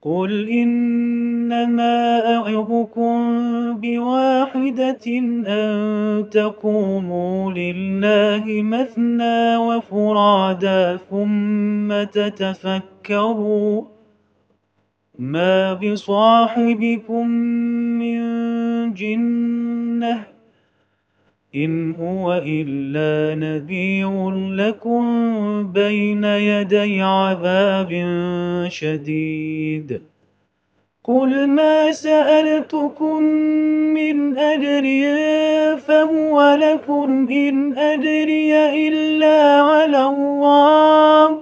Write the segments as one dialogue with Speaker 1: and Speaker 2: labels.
Speaker 1: قل إنما أعظكم بواحدة أن تقوموا لله مثنى وفرادا ثم تتفكروا ما بصاحبكم من جنة إن هو إلا نذير لكم بين يدي عذاب شديد. قل ما سألتكم من أجر فهو لكم إن أجري إلا على الله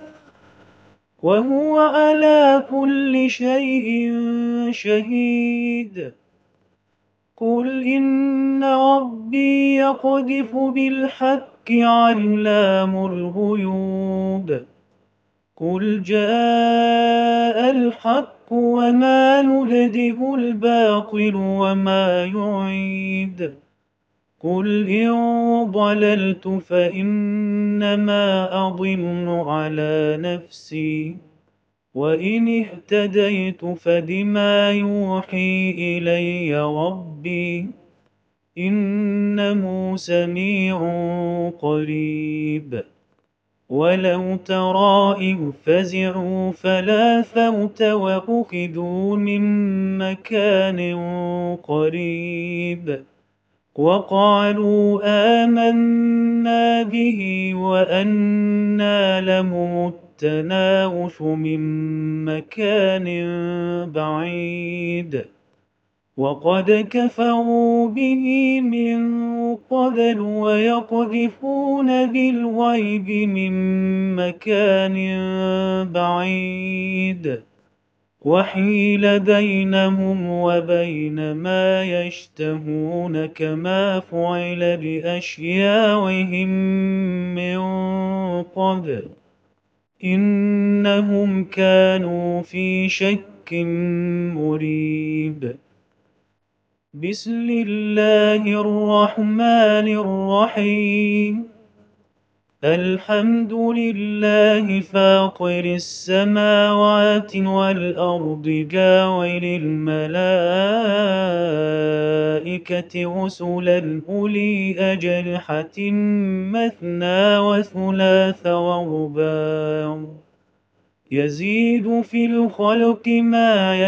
Speaker 1: وهو على كل شيء شهيد. قل إن ربي يقذف بالحق علام الغيوب. قل جاء الحق وما يبدئ الباطل وما يعيد. قل إن ضللت فإنما أضل على نفسي وإن اهتديت فبما يوحي إلي ربي إنه سميع قريب. ولو ترى إذ فزعوا فلا فوت وأخذوا من مكان قريب وقالوا آمنا به وأنى لهم التناوش من مكان بعيد وقد كفروا به من قبل ويقذفون بالغيب من مكان بعيد وحيل بينهم وبين ما يشتهون كما فعل بأشياعهم من قبل إنهم كانوا في شك مريب. بسم الله الرحمن الرحيم. الحمد لله فاطر السماوات والأرض جاعل الملائكة رسلا أولي أجنحة مثنى وثلاث ورباع يزيد في الخلق ما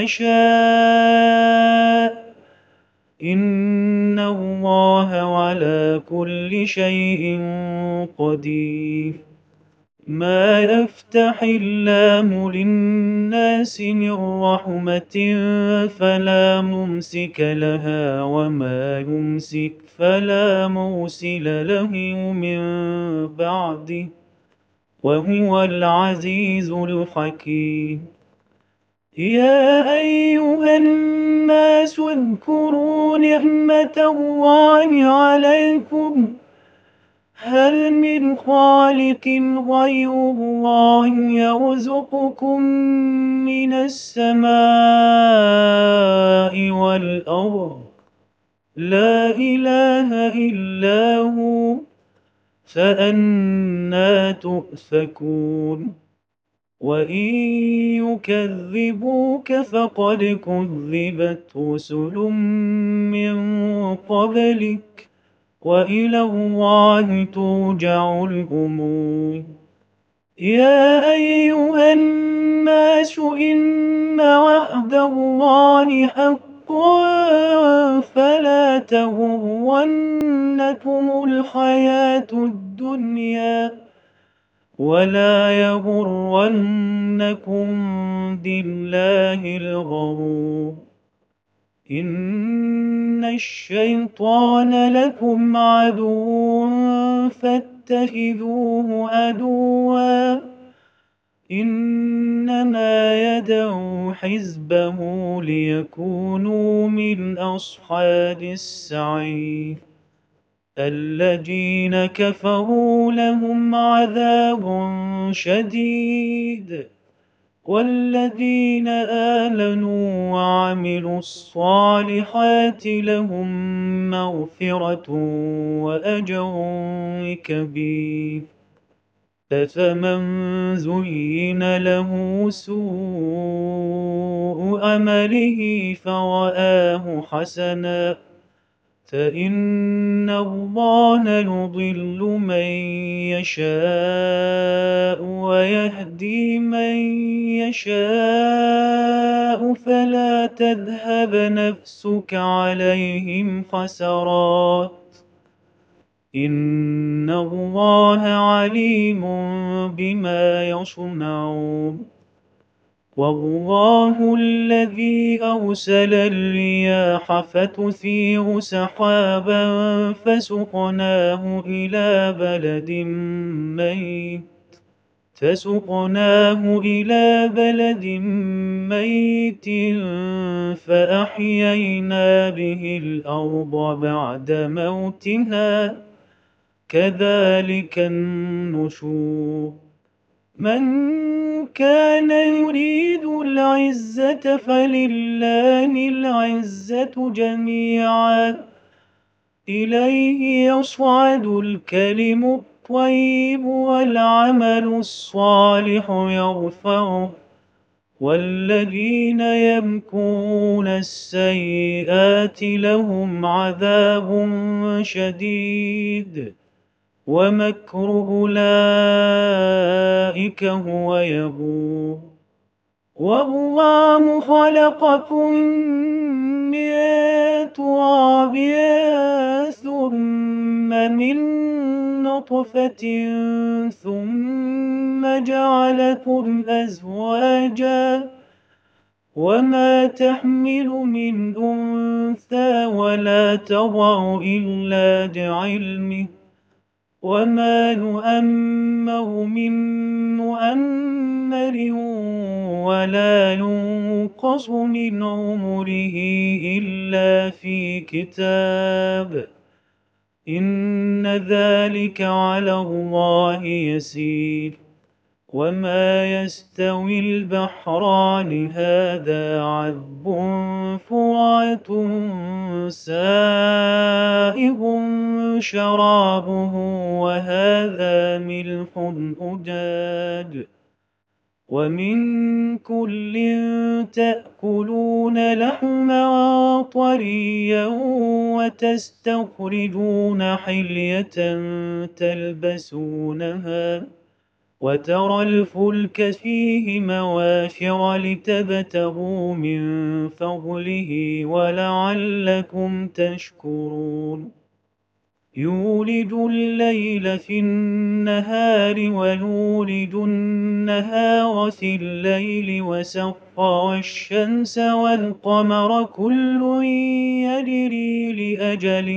Speaker 1: يشاء إن الله على كل شيء قدير. ما يفتح الله للناس من رحمة فلا ممسك لها وما يمسك فلا مرسل له من بعده وهو العزيز الحكيم. يا أيها الناس اذكروا نعمة الله عليكم هل من خالق غير الله يرزقكم من السماء والأرض لا إله إلا هو فأنى تؤفكون. وإن يكذبوك فقد كذبت رسل من قبلك وإلى الله ترجع الأمور. يا أيها الناس إن وعد الله حق فلا تغرنكم الحياة الدنيا ولا يغرنكم بالله الغرور. إن الشيطان لكم عدو فاتخذوه عدوا إنما يدعو حزبه ليكونوا من أصحاب السعير. الذين كفروا لهم عذاب شديد والذين آمنوا وعملوا الصالحات لهم مغفرة وأجر كبير. أفمن زين له سوء عمله فرآه حسنا فإن الله يضل من يشاء ويهدي من يشاء فلا تذهب نفسك عليهم حسرات إن الله عليم بما يصنعون والله الذي أرسل الرياح فتثير سحابا فسقناه إلى بلد ميت فأحيينا به الأرض بعد موتها كذلك النشور من كان يريد العزة فلله العزة جميعا إليه يصعد الكلم الطيب والعمل الصالح يرفعه والذين يمكرون السيئات لهم عذاب شديد ومكر أولئك هو يبور والله خلقكم من تراب ثم من نطفة ثم جعلكم أزواجا وما تحمل من أنثى ولا تضع إلا بعلمه وما نؤمر من مؤمر ولا ينقص من عمره إلا في كتاب إن ذلك على الله يسير وما يستوي البحران هذا عذب فرات سائغ شرابه وهذا ملح أجاج ومن كل تأكلون لحما طريا وتستخرجون حلية تلبسونها وترى الفلك فيه مواخر لتبتغوا من فضله ولعلكم تشكرون يولج الليل في النهار ويولج النهار في الليل وسخر الشمس والقمر كل يجري لأجل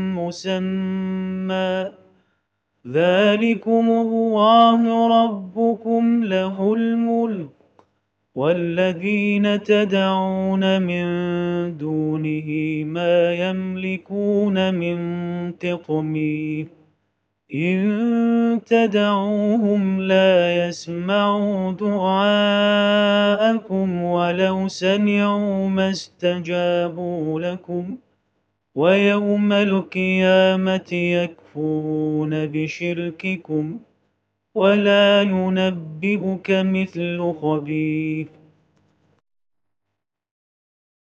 Speaker 1: مسمى ذلكم الله ربكم له الملك والذين تدعون من دونه ما يملكون من قطمير إن تدعوهم لا يسمعوا دعاءكم ولو سمعوا ما استجابوا لكم ويوم القيامة يكفرون بشرككم ولا ينبئك مثل خبير